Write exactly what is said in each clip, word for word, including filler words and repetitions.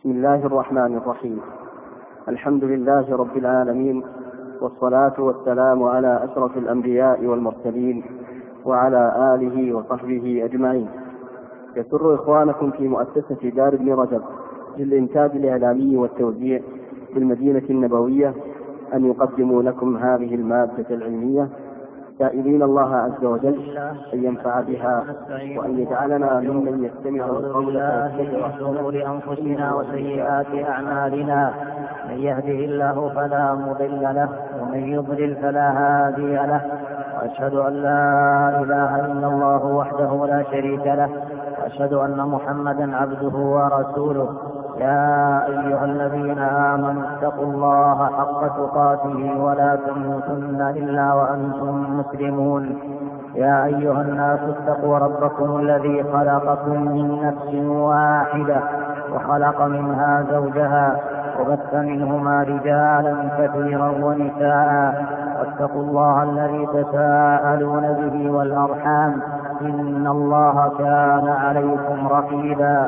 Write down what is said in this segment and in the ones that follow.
بسم الله الرحمن الرحيم. الحمد لله رب العالمين، والصلاة والسلام على أشرف الأنبياء والمرسلين وعلى آله وصحبه أجمعين. يسر إخوانكم في مؤسسة دار ابن رجب للإنتاج الإعلامي والتوزيع في المدينة النبوية أن يقدموا لكم هذه المادة العلمية، سائلين الله عز وجل أن ينفع بها وأن يجعلنا ممن يستمع القول فيتبع شرور أنفسنا وسيئات أعمالنا. من يهده الله فلا مضل له ومن يضلل فلا هادي له، وأشهد أن لا إله إلا الله وحده لا شريك له، وأشهد أن محمدا عبده ورسوله. يا أيها الذين آمنوا اتقوا الله حق تقاته ولا تموتن إلا وأنتم مسلمون. يا أيها الناس اتقوا ربكم الذي خلقكم من نفس واحدة وخلق منها زوجها وبث منهما رجالا كثيرا ونساء، واتقوا الله الذي تساءلون به والأرحام إن الله كان عليكم رقيبا.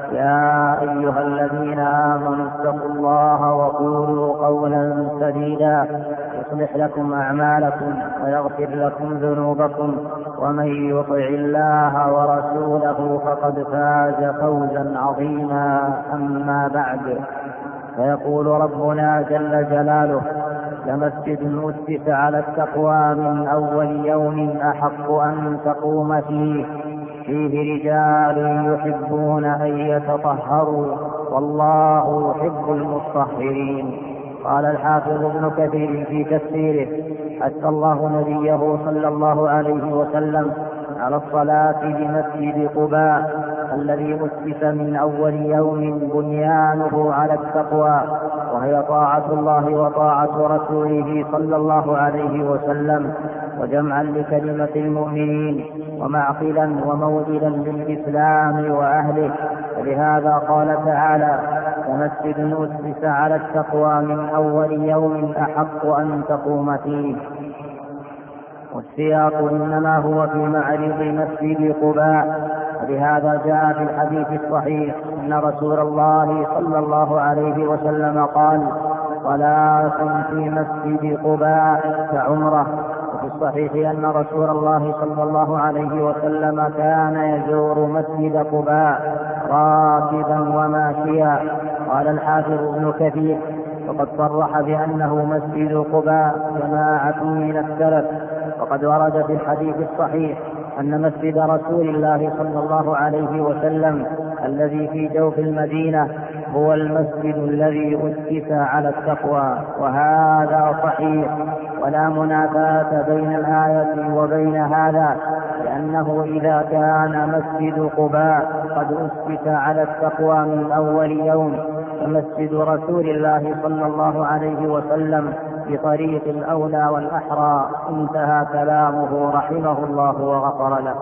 يا أيها الذين آمنوا اتقوا الله وقولوا قولا سديدا يصلح لكم أعمالكم ويغفر لكم ذنوبكم، ومن يطع الله ورسوله فقد فاز فوزا عظيما. أما بعد، فيقول ربنا جل جلاله: لمسجد أسس على التقوى من أول يوم أحق أن تقوم فيه فيه رجال يحبون أن يتطهروا والله يحب المطهرين. قال الحافظ ابن كثير في تفسيره: حث الله نبيه صلى الله عليه وسلم على الصلاة بمسجد قباء الذي أسس من أول يوم بنيانه على التقوى، وهي طاعة الله وطاعة رسوله صلى الله عليه وسلم، وجمعا لكلمة المؤمنين ومعقلا وموئلا للإسلام وأهله. ولهذا قال تعالى: ومسجد أسس على التقوى من أول يوم أحق أن تقوم فيه. والسياق إنما هو في معرض مسجد قباء، ولهذا جاء في الحديث الصحيح أن رسول الله صلى الله عليه وسلم قال: صلاة في مسجد قباء كعمرة. وفي الصحيح أن رسول الله صلى الله عليه وسلم كان يزور مسجد قباء راكبا وماشيا. قال الحافظ ابن كثير: وقد صرح بأنه مسجد قباء جماعة من السلف. وقد ورد في الحديث الصحيح أن مسجد رسول الله صلى الله عليه وسلم الذي في جوف المدينة هو المسجد الذي أسس على التقوى، وهذا صحيح، ولا منافاة بين الآية وبين هذا، لأنه إذا كان مسجد قباء قد أسس على التقوى من أول يوم، فمسجد رسول الله صلى الله عليه وسلم بطريق الأولى والأحرى. انتهى كلامه رحمه الله وغفر له.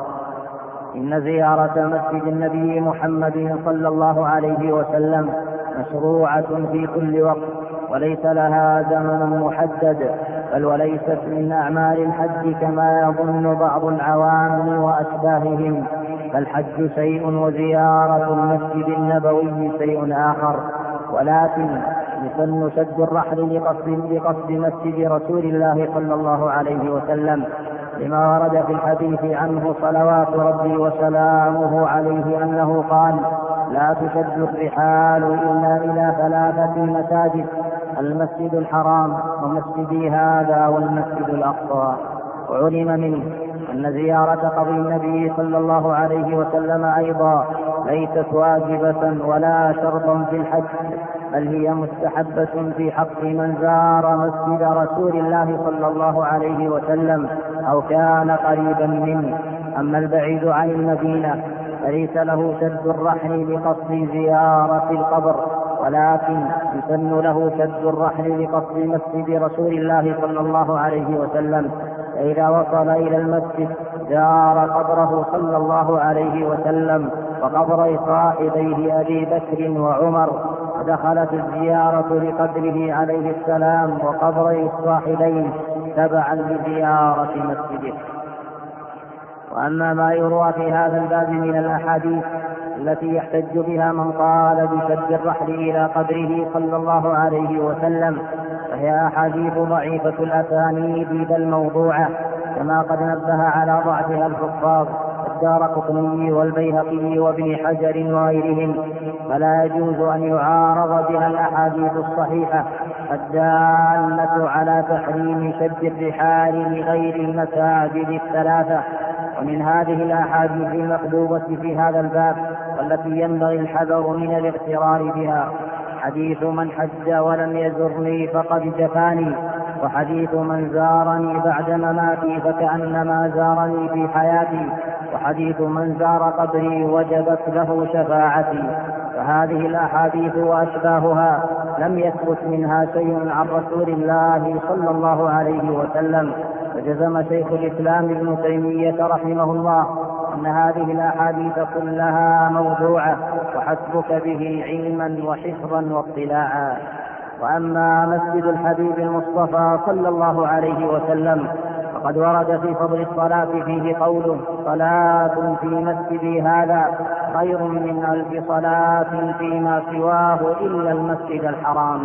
إن زيارة مسجد النبي محمد صلى الله عليه وسلم مشروعة في كل وقت، وليس لها زمن محدد، بل وليست من أعمال الحج كما يظن بعض العوام وأشباههم. فالحج شيء وزيارة المسجد النبوي شيء آخر، ولكن يسن شد الرحل لقصد, لقصد مسجد رسول الله صلى الله عليه وسلم، لما ورد في الحديث عنه صلوات ربي وسلامه عليه أنه قال: لا تشد الرحال إلا إلى ثلاثة مساجد: المسجد الحرام ومسجدي هذا والمسجد الأقصى. وعلم منه أن زيارة قبر النبي صلى الله عليه وسلم أيضا ليست واجبة ولا شرطا في الحج، بل هي مستحبة في حق من زار مسجد رسول الله صلى الله عليه وسلم أو كان قريبا منه. أما البعيد عن المدينة فليس له شد الرحل لقصد زيارة القبر، ولكن يسن له شد الرحل لقصد مسجد رسول الله صلى الله عليه وسلم. فإذا وصل إلى المسجد زار قبره صلى الله عليه وسلم وقبر صاحبيه أبي بكر وعمر، ودخلت الزيارة لقبره عليه السلام وقبر الصاحبين تبعا لزيارة مسجده. وأما ما يروى في هذا الباب من الأحاديث التي يحتج بها من قال بشد الرحل إلى قبره صلى الله عليه وسلم، فهي أحاديث ضعيفة الأسانيد بل موضوعة، كما قد نبه على ضعفها الحفاظ الدارقطني والبيهقي وابن حجر وغيرهم، فلا يجوز أن يعارض بها الأحاديث الصحيحة الدالة على تحريم شد الرحال لغير المساجد الثلاثة. ومن هذه الأحاديث المكذوبة في هذا الباب والتي ينبغي الحذر من الاغترار بها حديث من حج ولم يزرني فقد جفاني، وحديث من زارني بعد مماتي فكأنما زارني في حياتي، وحديث من زار قبري وجبت له شفاعتي. فهذه الأحاديث وأشباهها لم يثبت منها شيء عن رسول الله صلى الله عليه وسلم، فجزم شيخ الإسلام ابن تيمية رحمه الله أن هذه الأحاديث كلها موضوعة، وحسبك به علما وحفظا واطلاعا. وأما مسجد الحبيب المصطفى صلى الله عليه وسلم فقد ورد في فضل الصلاة فيه قوله: صلاة في مسجدي هذا خير من ألف صلاة فيما سواه إلا المسجد الحرام.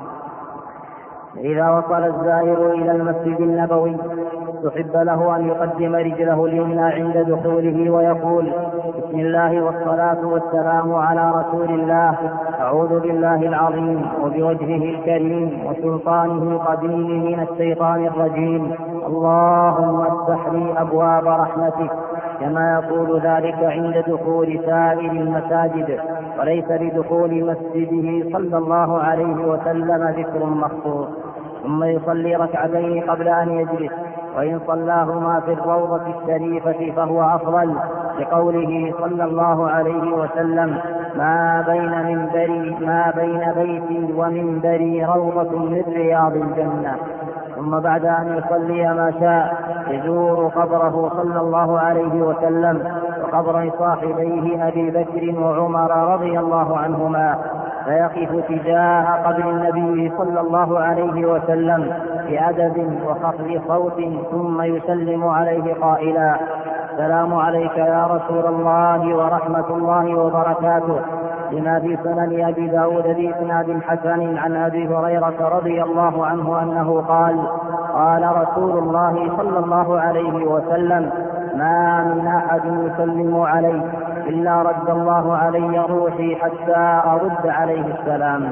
إذا وصل الزائر إلى المسجد النبوي تحب له أن يقدم رجله اليمنى عند دخوله ويقول: بسم الله والصلاة والسلام على رسول الله، أعوذ بالله العظيم وبوجهه الكريم وسلطانه القديم من الشيطان الرجيم، اللهم افتح لي أبواب رحمتك، كما يقول ذلك عند دخول سائر المساجد، وليس لدخول مسجده صلى الله عليه وسلم ذكر مخصوص. ثم يصلي ركعتين قبل أن يجلس، وإن صلاهما في الروضة الشريفة فهو أفضل، لقوله صلى الله عليه وسلم: ما بين منبري ما بين بيتي ومنبري روضة من رياض الجنة. ثم بعد أن يصلي ما شاء يزور قبره صلى الله عليه وسلم وقبر صاحبيه أبي بكر وعمر رضي الله عنهما، فيقف تجاه قبر النبي صلى الله عليه وسلم بأدب وخفض صوت، ثم يسلم عليه قائلا: السلام عليك يا رسول الله ورحمة الله وبركاته، لما في سنن أبي داود بإسناد حسن عن أبي هريرة رضي الله عنه أنه قال: قال رسول الله صلى الله عليه وسلم: ما من أحد يسلم عليه إلا رد الله علي روحي حتى أرد عليه السلام.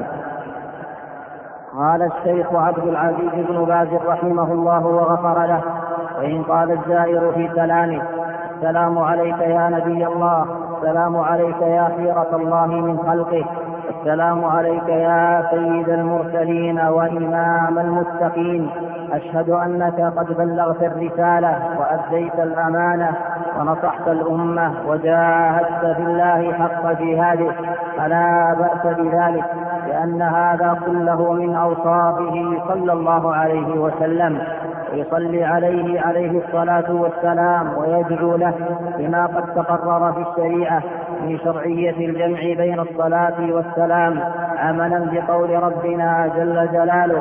قال الشيخ عبد العزيز بن باز رحمه الله وغفر له: وإن قال الزائر في كلامه: السلام عليك يا نبي الله، السلام عليك يا خيرة الله من خلقه، السلام عليك يا سيد المرسلين وإمام المتقين، أشهد أنك قد بلغت الرسالة وأديت الأمانة ونصحت الأمة وجاهدت في الله حق جهاده، فلا بأس بذلك، لأن هذا كله من أوصافه صلى الله عليه وسلم. ويصلي عليه عليه الصلاة والسلام ويدعو له بما قد تقرر في الشريعة من شرعية الجمع بين الصلاة والسلام، عملا بقول ربنا جل جلاله: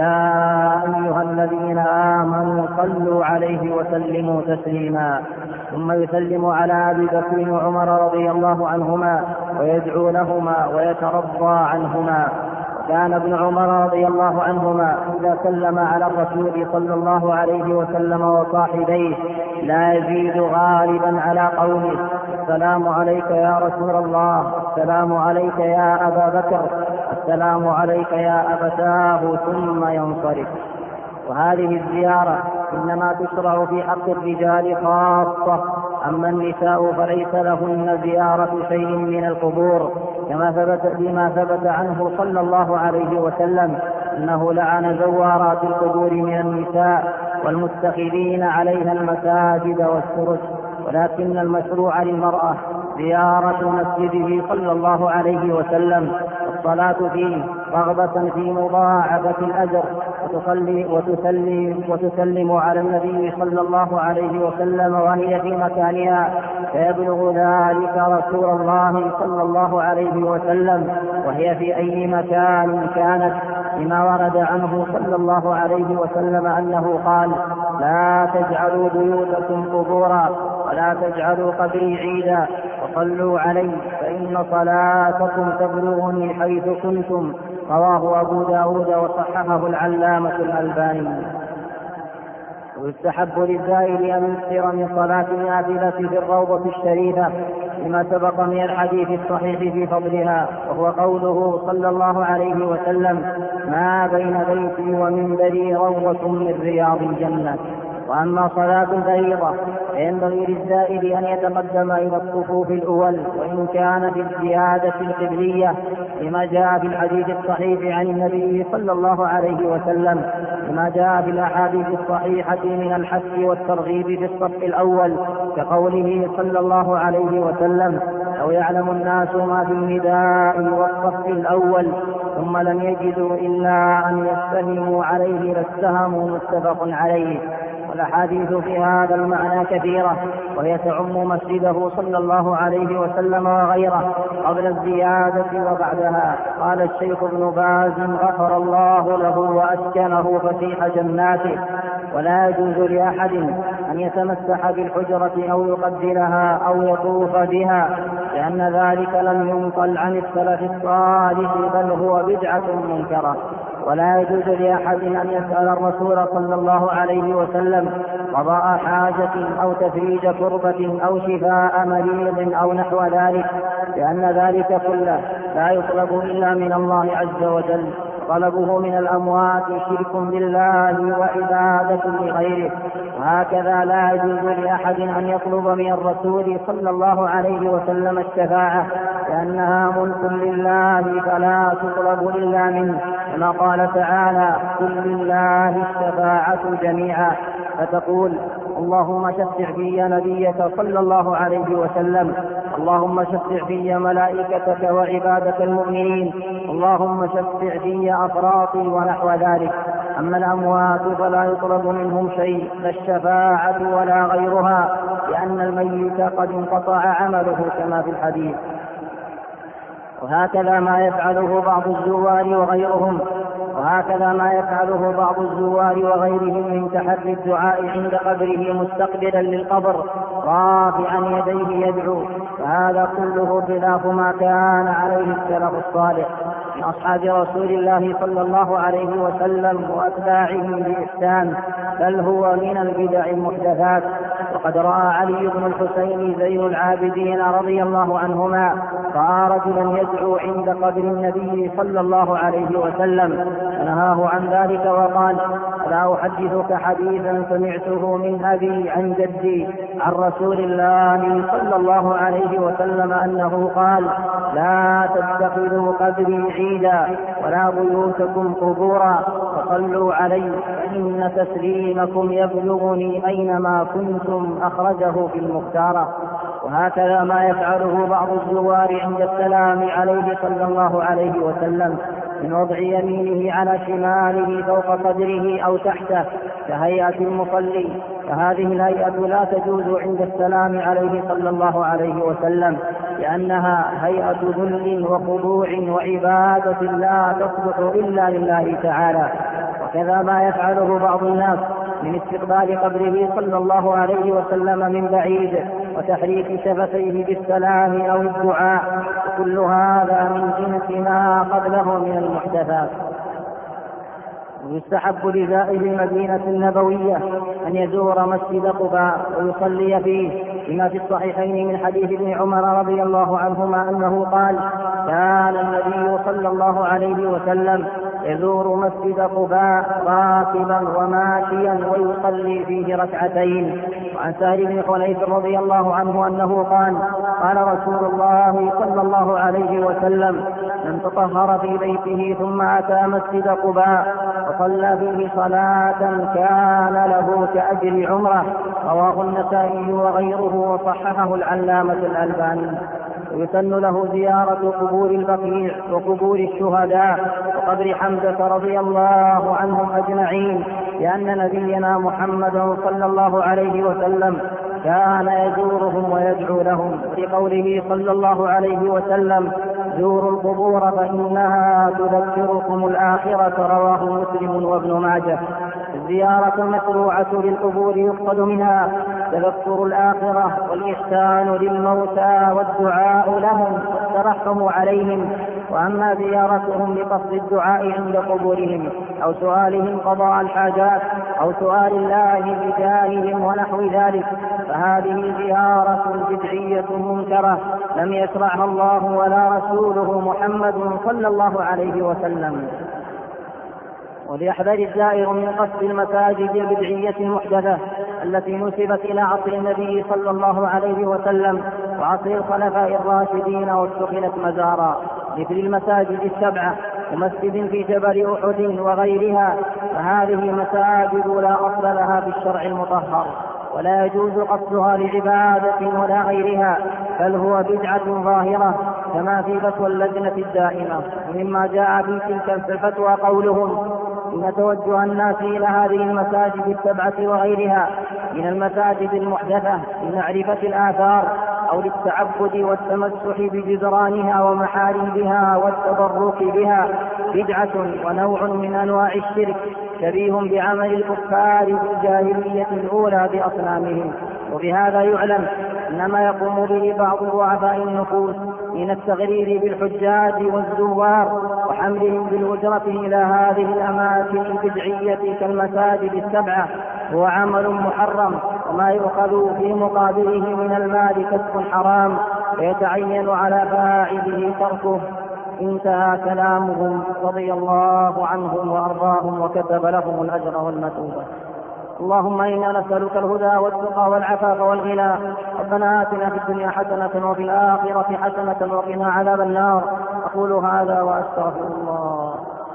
يا أيها الذين آمنوا صلوا عليه وسلموا تسليما. ثم يسلم على أبي بكر وعمر رضي الله عنهما ويدعو لهما ويترضى عنهما. كان ابن عمر رضي الله عنهما إذا سلم على الرسول صلى الله عليه وسلم وصاحبيه لا يزيد غالبا على قوله: السلام عليك يا رسول الله، السلام عليك يا أبا بكر، السلام عليك يا أبتاه، ثم ينصرف. وهذه الزيارة إنما تشرع في حق الرجال خاصة، أما النساء فليس لهن زيارة شيء من القبور، كما ثبت بما ثبت عنه صلى الله عليه وسلم أنه لعن زوارات القبور من النساء والمتخذين عليها المساجد والسرج. ولكن المشروع للمرأة زيارة مسجده صلى الله عليه وسلم والصلاة فيه رغبة في مضاعفة الأجر، وتصلي وتسلم, وتسلم على النبي صلى الله عليه وسلم وهي في مكانها، فيبلغ ذلك رسول الله صلى الله عليه وسلم وهي في أي مكان كانت، لما ورد عنه صلى الله عليه وسلم أنه قال: لا تجعلوا بيوتكم قبورا ولا تجعلوا قبري عيدا، وصلوا علي فإن صلاتكم تبلغني حيث كنتم. رواه أبو داود وصححه العلامة الألباني. ويستحب للزائر أن يكثر من صلاة النافلة في الروضة الشريفة لما سبق من الحديث الصحيح في فضلها، وهو قوله صلى الله عليه وسلم: ما بين بيتي ومنبري روضة من رياض الجنة. وأما صلاة الفريضة فينبغي للزائر أن يتقدم إلى الصفوف الأول وإن كان في الزيادة القبلية لما جاء في الحديث الصحيح عن النبي صلى الله عليه وسلم، لما جاء في الأحاديث الصحيحة من الحث والترغيب في الصف الأول، كقوله صلى الله عليه وسلم: لو يعلم الناس ما في النداء والصف الأول ثم لم يجدوا إلا أن يستهموا عليه لاستهموا. متفق عليه. والأحاديث في هذا المعنى كثيرة، وهي تعم مسجده صلى الله عليه وسلم وغيره قبل الزيادة وبعدها. قال الشيخ ابن باز غفر الله له وأسكنه فسيح جناته: ولا يجوز لأحد أن يتمسح بالحجرة أو يقبلها أو يطوف بها، لأن ذلك لم ينقل عن السلف الصالح، بل هو بدعة منكرة. ولا يجوز لأحد أن يسأل الرسول صلى الله عليه وسلم قضاء حاجة أو تفريج كربة أو شفاء مريض أو نحو ذلك، لأن ذلك كله لا يطلب إلا من الله عز وجل. طلبه من الأموات شرك بالله وعبادة لغيره. وهكذا لا يجوز لأحد أن يطلب من الرسول صلى الله عليه وسلم الشفاعة، لأنها ملك لله فلا تطلب إلا منه، كما قال تعالى: قل لله الشفاعة جميعا. فتقول: اللهم شفع في نبيك صلى الله عليه وسلم، اللهم شفع في ملائكتك وعبادك المؤمنين، اللهم شفع في أفراطي ونحو ذلك. أما الأموات فلا يطلب منهم شيء، لا الشفاعة ولا غيرها، لأن الميت قد انقطع عمله كما في الحديث. وهكذا ما يفعله بعض الزوار وغيرهم وهكذا ما يفعله بعض الزوار وغيرهم من تحري الدعاء عند قبره مستقبلا للقبر رافعا يديه يدعو، فهذا كله خلاف ما كان عليه السلف الصالح من أصحاب رسول الله صلى الله عليه وسلم وأتباعهم بإحسان، بل هو من البدع المحدثات. وقد رأى علي بن الحسين زين العابدين رضي الله عنهما رأى رجلا يدعو عند قبر النبي صلى الله عليه وسلم فنهاه عن ذلك وقال: لا أحدثك حديثا سمعته من أبي عن جدي عن رسول الله صلى الله عليه وسلم أنه قال: لا تتخذوا قبري عيدا ولا بيوتكم قبورا فصلوا علي فإن تسليمكم يبلغني أينما كنتم. أخرجه في المختارة. وهكذا ما يفعله بعض الزوار عند السلام عليه صلى الله عليه وسلم من وضع يمينه على شماله فوق صدره أو تحته كهيئة المصلي، فهذه الهيئة لا تجوز عند السلام عليه صلى الله عليه وسلم، لأنها هيئة ذل وخضوع وعبادة لا تصلح إلا لله تعالى. وكذا ما يفعله بعض الناس من استقبال قبره صلى الله عليه وسلم من بعيد وتحريك شفتيه بالسلام أو الدعاء، وكل هذا من جنس ما قبله من المحدثات. ويستحب لزائر المدينة النبوية أن يزور مسجد قباء ويصلي فيه، لما في الصحيحين من حديث ابن عمر رضي الله عنهما أنه قال: كان النبي صلى الله عليه وسلم يزور مسجد قباء راكبا وماشيا ويصلي فيه ركعتين. وعن سهل بن حنيف رضي الله عنه أنه قال: قال رسول الله صلى الله عليه وسلم: من تطهر في بيته ثم أتى مسجد قباء وصلى فيه صلاة كان له كأجر عمره. رواه النسائي وغيره وصححه العلامة الألباني. ويسن له زيارة قبور البقيع وقبور الشهداء وقبر حمزة رضي الله عنهم أجمعين، لأن نبينا محمد صلى الله عليه وسلم كان يزورهم ويدعو لهم، لقوله صلى الله عليه وسلم: زوروا القبور فإنها تذكركم الآخرة. رواه مسلم وابن ماجه. الزيارة المشروعة للقبور يقصد منها تذكر الآخرة والإحسان للموتى والدعاء لهم والترحم عليهم. وأما زيارتهم بقصد الدعاء عند قبورهم أو سؤالهم قضاء الحاجات أو سؤال الله بجاههم ونحو ذلك فهذه زيارة بدعية منكرة لم يشرعها الله ولا رسوله محمد صلى الله عليه وسلم. وليحذر الزائر من قصد المساجد البدعية المحدثة التي نسبت إلى عصر النبي صلى الله عليه وسلم وعصر الخلفاء الراشدين واتخذت مزارا، مثل المساجد السبعة ومسجد في جبل أحد وغيرها، فهذه مساجد لا أصل لها في الشرع المطهر ولا يجوز قصدها لعبادة ولا غيرها، بل هو بدعة ظاهرة كما في فتوى اللجنة الدائمة. ومما جاء في تلك الفتوى قولهم إن توجه الناس إلى هذه المساجد السبعة وغيرها من المساجد المحدثة لمعرفة الآثار أو للتعبد والتمسح بجدرانها ومحاريبها والتبرك بها بدعة ونوع من أنواع الشرك شبيه بعمل الكفار في الجاهلية الأولى بأصنامهم. وبهذا يعلم أن ما يقوم به بعض ضعفاء النفوس من التغرير بالحجاج والزوار وحملهم بالأجرة إلى هذه الأماكن البدعية كالمساجد السبعة هو عمل محرم، وما يؤخذ في مقابله من المال كسب حرام ويتعين على فاعله تركه. انتهى كلامهم رضي الله عنهم وأرضاهم وكتب لهم الأجر والمثوبة. اللهم إنا نسألك الهدى والتقى والعفاف والغنى. ربنا آتنا في الدنيا حسنة وفي الآخرة حسنة وقنا عذاب النار. أقول هذا وأستغفر الله.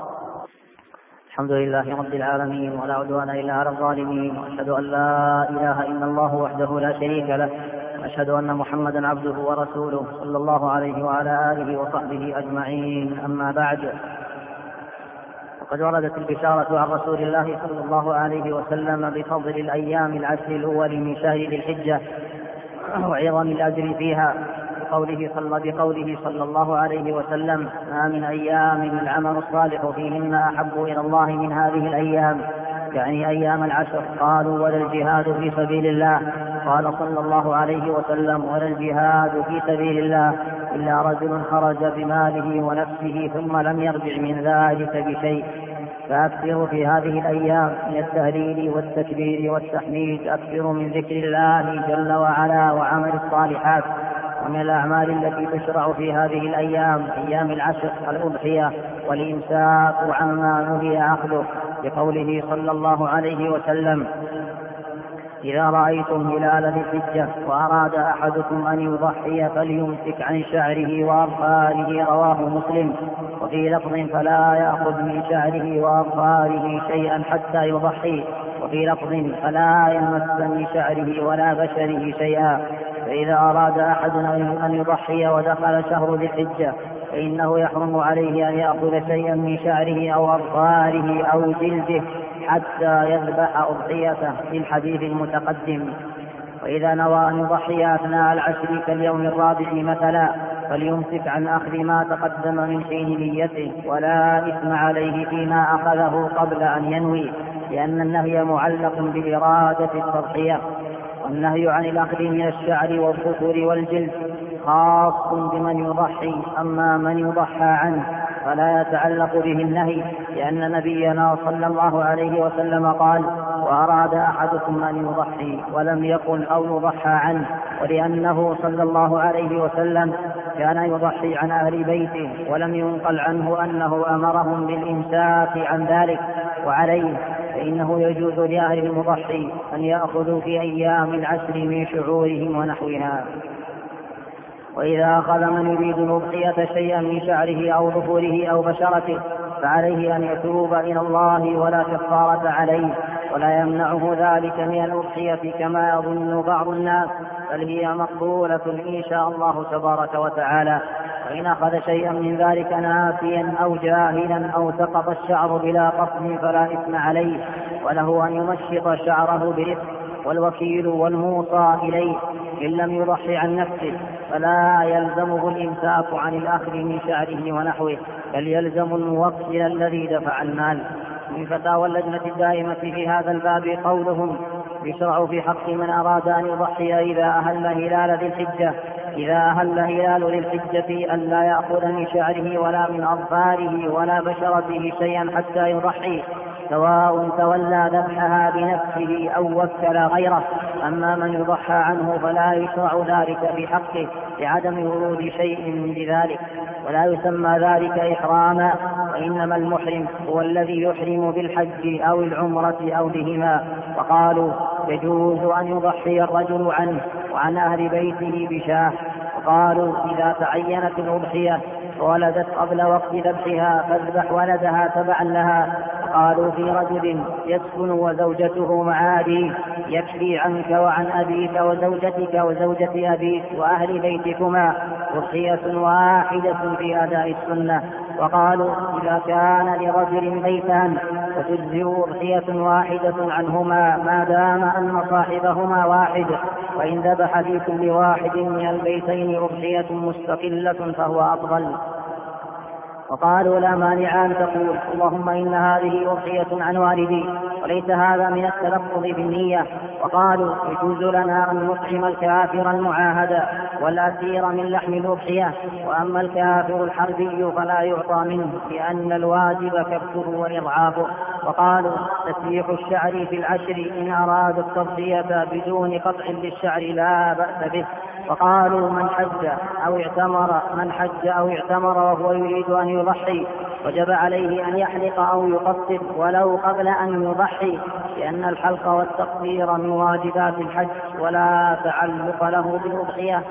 الحمد لله رب العالمين ولا عدوان إلا على الظالمين، وأشهد أن لا إله إلا الله وحده لا شريك له، وأشهد أن محمدا عبده ورسوله صلى الله عليه وعلى آله وصحبه أجمعين. أما بعد، وقد وردت البشارة عن رسول الله صلى الله عليه وسلم بفضل الأيام العشر الأول من شهر ذي الحجة وعظم الأجر فيها بقوله صلى, بقوله صلى الله عليه وسلم: ما من أيام العمل الصالح فيهن أحب إلى الله من هذه الأيام، يعني أيام العشر. قالوا: ولا الجهاد في سبيل الله؟ قال صلى الله عليه وسلم: ولا الجهاد في سبيل الله إلا رجل خرج بماله ونفسه ثم لم يرجع من ذلك بشيء. فأكثروا في هذه الأيام من التهليل والتكبير والتحميد، أكثروا من ذكر الله جل وعلا وعمل الصالحات. ومن الأعمال التي تشرع في هذه الأيام أيام العشر الأضحية والإمساك عما نهي عقله، بقوله صلى الله عليه وسلم: إذا رأيتم هلال ذي الحجة وأراد أحدكم أن يضحي فليمسك عن شعره وأظفاره. رواه مسلم. وفي لفظ: فلا يأخذ من شعره وأظفاره شيئا حتى يضحي. وفي لفظ: فلا يمس من شعره ولا بشره شيئا. فإذا أراد أحد أن يضحي ودخل شهر ذي الحجة فإنه يحرم عليه أن يأخذ شيئا من شعره أو أظفاره أو جلده حتى يذبح أضحيته في الحديث المتقدم. وإذا نوى أن يضحي أثناء العشر كاليوم الرابع مثلا فليمسك عن أخذ ما تقدم من حين نيته، ولا إثم عليه فيما أخذه قبل أن ينوي، لأن النهي معلق بإرادة التضحية. والنهي عن الأخذ من الشعر والظفر والجلد خاص بمن يضحي، أما من يضحى عنه فلا يتعلق به النهي، لأن نبينا صلى الله عليه وسلم قال: وأراد أحدكم أن يضحي، ولم يقل أو يضحى عنه، ولأنه صلى الله عليه وسلم كان يضحي عن أهل بيته، ولم ينقل عنه أنه أمرهم بالإمساك عن ذلك. وعليه فإنه يجوز لأهل المضحي أن يأخذوا في أيام العشر من شعورهم ونحوها. وإذا أخذ من يريد الأضحية شيئا من شعره أو ظفره أو بشرته فعليه أن يتوب إلى الله ولا كفارة عليه، ولا يمنعه ذلك من الأضحية كما يظن بعض الناس، بل هي مقبولة إن شاء الله تبارك وتعالى. وإن أخذ شيئا من ذلك ناسيا أو جاهلا أو سقط الشعر بلا قصد فلا إثم عليه، وله أن يمشط شعره برفق. والوكيل والموصى إليه إن لم يضحي عن نفسه فلا يلزمه الإمساك عن الأخذ من شعره ونحوه، بل يلزم الموكل الذي دفع المال. من فتاوى اللجنة الدائمة في هذا الباب قولهم: يشرع في حق من أراد أن يضحي إذا أهل هلال ذي الحجة إذا أهل هلال ذي الحجة ألا يأخذ من شعره ولا من أظفاره ولا بشرته شيئا حتى يضحي، سواء تولى ذبحها بنفسه أو وكل غيره. أما من يضحى عنه فلا يشرع ذلك في حقه لعدم ورود شيء من بذلك، ولا يسمى ذلك إحراما، وإنما المحرم هو الذي يحرم بالحج أو العمرة أو بهما. وقالوا يجوز أن يضحي الرجل عنه وعن أهل بيته بشاه. وقالوا إذا تعينت الأضحية وولدت قبل وقت ذبحها فاذبح ولدها تبعا لها. قالوا في رجل يسكن وزوجته مع أبيه يكفي عنك وعن أبيك وزوجتك وزوجة أبيك وأهل بيتكما أضحية واحدة في أداء السنة. وقالوا إذا كان لرجل بيتان فتجزئ أضحية واحدة عنهما ما دام أن صاحبهما واحد، وإن ذبح في كل واحد من البيتين أضحية مستقلة فهو أفضل. وقالوا لا مانع أن تقول اللهم إن هذه أضحية عن والدي، وليس هذا من التلفظ بالنية. وقالوا يجوز لنا أن نطعم الكافر المعاهد والأسير من لحم الأضحية، وأما الكافر الحربي فلا يعطى منه لأن الواجب كفه وإضعافه. وقالوا تسريح الشعر في العشر إن أراد التضحية بدون قطع للشعر لا بأس به. وقالوا من حج أو اعتمر من حج أو اعتمر وهو يريد أن يضحي وجب عليه أن يحلق أو يقصر ولو قبل أن يضحي، لأن الحلق والتقصير من واجبات الحج ولا تعلق له بالأضحية.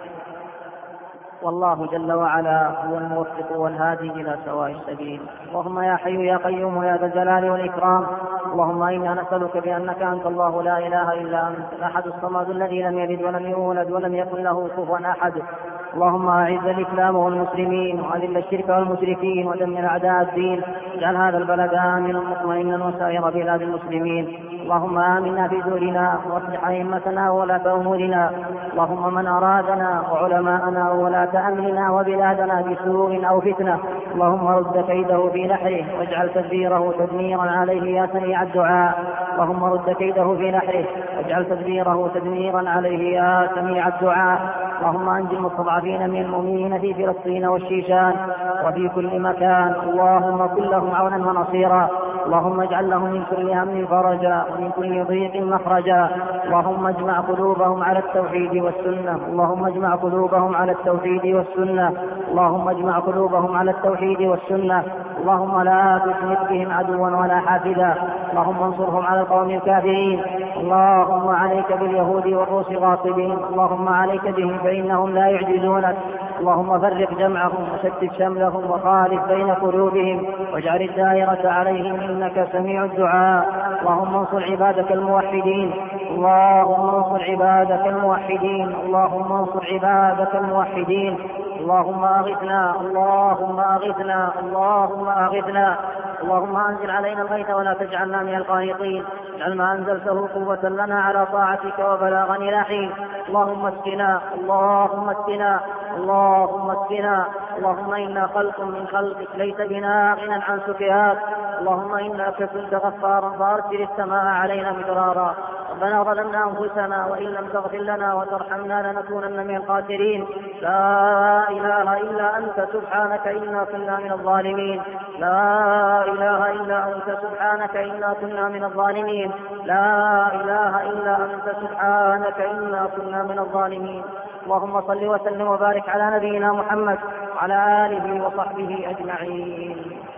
والله جل وعلا هو الموفق والهادي إلى سواء السبيل. اللهم يا حي يا قيوم يا ذا الجلال والإكرام، اللهم إنا نسألك بأنك أنت الله لا إله إلا أنت الأحد الصمد الذي لم يلد ولم يولد ولم يكن له كفوا أحد. اللهم أعز الإسلام والمسلمين وأذل الشرك والمشركين ودمر أعداء الدين، اجعل هذا البلد آمنا مطمئنا وسائر بلاد المسلمين. اللهم آمنا في دورنا واصلح أئمتنا وولاة أمورنا. اللهم من أرادنا وعلماءنا وولاة أمرنا وبلادنا بسوء أو فتنة اللهم رد كيده في نحره واجعل تدبيره تدميرا عليه يا سميع الدعاء. اللهم رد كيده في نحره واجعل تدبيره تدميرا عليه يا سميع الدعاء. اللهم أنجِ المستضعفين من المؤمنين في فلسطين والشيشان وفي كل مكان، اللهم كن لهم عونا ونصيرا. اللهم اجعل لهم من كل هم فرجا ومن كل ضيق مخرجا. اللهم اجمع قلوبهم على التوحيد والسنة اللهم اجمع قلوبهم على التوحيد والسنة اللهم اجمع قلوبهم على التوحيد والسنة. اللهم لا تشمت بهم عدوا ولا حاسدا. اللهم انصرهم على القوم الكافرين. اللهم عليك باليهود والروس غاصبين، اللهم عليك بهم فإنهم لا يعجزونك. اللهم فرق جمعهم وشتت شملهم وخالف بين قلوبهم واجعل الدائرة عليهم إنك سميع الدعاء. اللهم انصر عبادك الموحدين اللهم انصر عبادك الموحدين اللهم انصر عبادك الموحدين. اللهم أغثنا اللهم أغثنا اللهم أغثنا. اللهم أنزل علينا الغيث ولا تجعلنا من القانطين، اجعل ما أنزلته قوة لنا على طاعتك وبلاغا إلى حين. اللهم اسقنا اللهم اسقنا اللهم اسقنا. اللهم إنا خلق من خلقك ليس بنا غنى عن سكيات. اللهم إنك كنت غفارا فأرسل السماء علينا مدرارا. ربنا ظلمنا أنفسنا وإن لم تغفر لنا وترحمنا لنكونن من الخاسرين. لا إله إلا أنت سبحانك إنا كنا من الظالمين. لا إله إلا أنت سبحانك إنا كنا من الظالمين. لا إله إلا أنت سبحانك إنا كنا من الظالمين. اللهم صل وسلم وبارك على نبينا محمد وعلى آله وصحبه أجمعين.